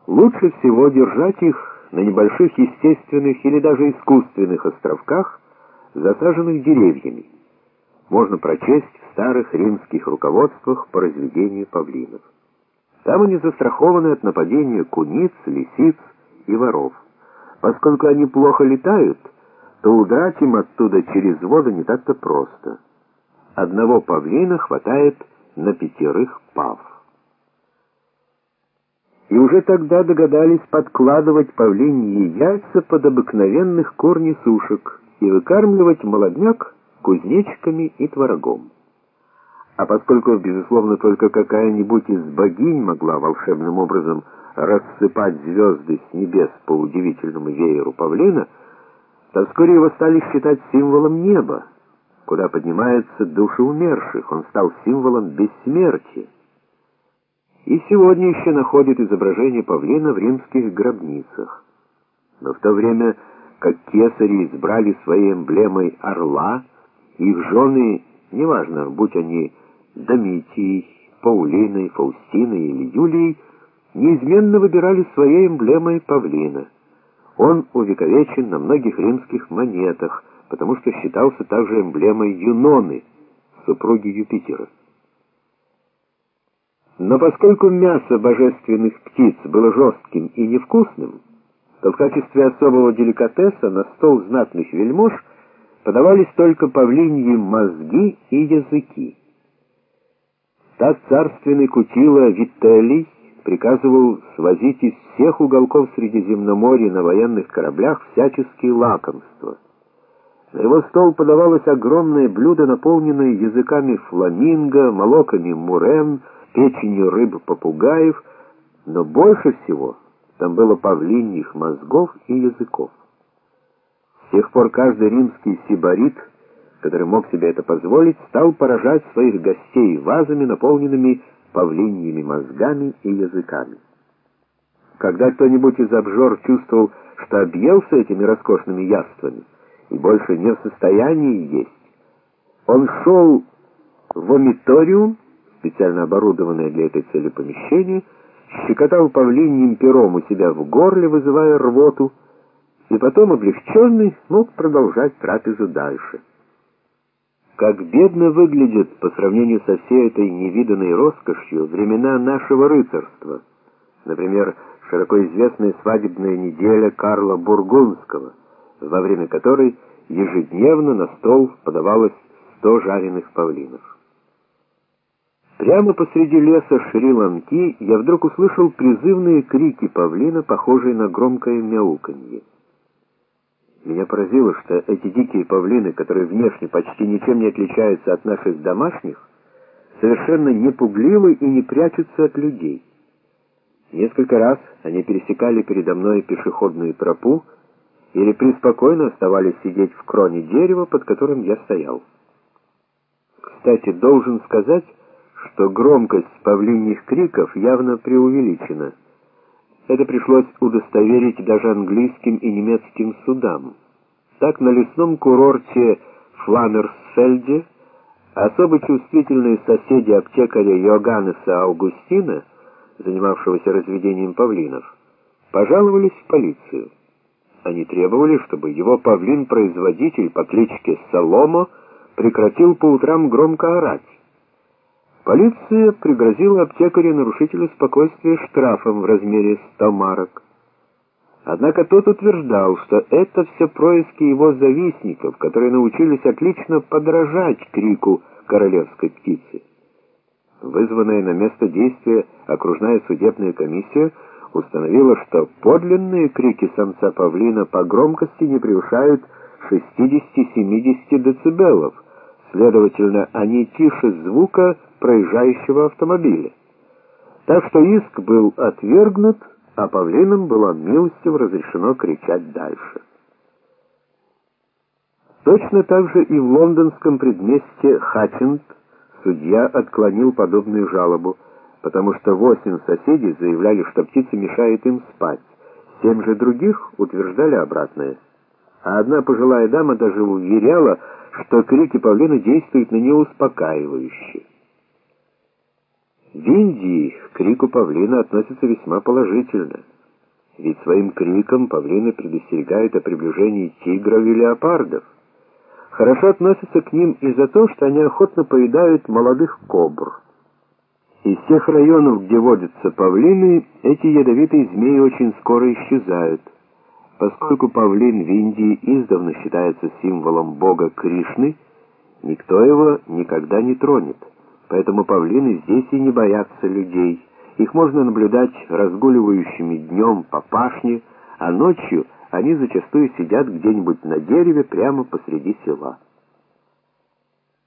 Лучше всего держать их на небольших естественных или даже искусственных островках, засаженных деревьями. Можно прочесть в старых римских руководствах по разведению павлинов. Там они застрахованы от нападения куниц, лисиц и воров. Поскольку они плохо летают, то удрать им оттуда через воду не так-то просто. Одного павлина хватает на 5 пав. И уже тогда догадались подкладывать павлиньи яйца под обыкновенных кур-несушек и выкармливать молодняк кузнечиками и творогом. А поскольку, безусловно, только какая-нибудь из богинь могла волшебным образом рассыпать звезды с небес по удивительному вееру павлина, то вскоре его стали считать символом неба, куда поднимаются души умерших. Он стал символом бессмертия. И сегодня еще находят изображение павлина в римских гробницах. Но в то время, как кесари избрали своей эмблемой орла, их жены, неважно, будь они Домитией, Паулиной, Фаустиной или Юлией, неизменно выбирали своей эмблемой павлина. Он увековечен на многих римских монетах, потому что считался также эмблемой Юноны, супруги Юпитера. Но поскольку мясо божественных птиц было жестким и невкусным, то в качестве особого деликатеса на стол знатных вельмож подавались только павлиньи мозги и языки. Так царственный кутила Вителлий приказывал свозить из всех уголков Средиземноморья на военных кораблях всяческие лакомства. На его стол подавалось огромное блюдо, наполненное языками фламинго, молоками мурен, печенью рыб-попугаев, но больше всего там было павлиньих мозгов и языков. С тех пор каждый римский сибарит, который мог себе это позволить, стал поражать своих гостей вазами, наполненными павлиньими мозгами и языками. Когда кто-нибудь из обжор чувствовал, что объелся этими роскошными яствами и больше не в состоянии есть, он шел в омиториум, специально оборудованное для этой цели помещение, щекотал павлиньим пером у себя в горле, вызывая рвоту, и потом, облегченный, мог продолжать трапезу дальше. Как бедно выглядят по сравнению со всей этой невиданной роскошью времена нашего рыцарства. Например, широко известная свадебная неделя Карла Бургундского, во время которой ежедневно на стол подавалось 100 жареных павлинов. Прямо посреди леса Шри-Ланки я вдруг услышал призывные крики павлина, похожие на громкое мяуканье. Меня поразило, что эти дикие павлины, которые внешне почти ничем не отличаются от наших домашних, совершенно не пугливы и не прячутся от людей. Несколько раз они пересекали передо мной пешеходную тропу или преспокойно оставались сидеть в кроне дерева, под которым я стоял. Кстати, должен сказать, что громкость павлиньих криков явно преувеличена. Это пришлось удостоверить даже английским и немецким судам. Так, на лесном курорте Фламерсфельде особо чувствительные соседи аптекаря Йоганнеса Аугустина, занимавшегося разведением павлинов, пожаловались в полицию. Они требовали, чтобы его павлин-производитель по кличке Соломо прекратил по утрам громко орать. Полиция пригрозила аптекарю-нарушителю спокойствия штрафом в размере 100 марок. Однако тот утверждал, что это все происки его завистников, которые научились отлично подражать крику королевской птицы. Вызванная на место действия окружная судебная комиссия установила, что подлинные крики самца павлина по громкости не превышают 60-70 децибелов, следовательно, они тише звука проезжающего автомобиля. Так что иск был отвергнут, а павлинам было милостиво разрешено кричать дальше. Точно так же и в лондонском предместье Хатчинд судья отклонил подобную жалобу, потому что 8 соседей заявляли, что птица мешает им спать. 7 же других утверждали обратное. А одна пожилая дама даже уверяла, что крики павлина действуют на нее успокаивающе. В Индии к крику павлина относятся весьма положительно. Ведь своим криком павлины предостерегают о приближении тигров и леопардов. Хорошо относятся к ним и за то, что они охотно поедают молодых кобр. Из тех районов, где водятся павлины, эти ядовитые змеи очень скоро исчезают. Поскольку павлин в Индии издавна считается символом бога Кришны, никто его никогда не тронет. Поэтому павлины здесь и не боятся людей. Их можно наблюдать разгуливающими днем по пашне, а ночью они зачастую сидят где-нибудь на дереве прямо посреди села.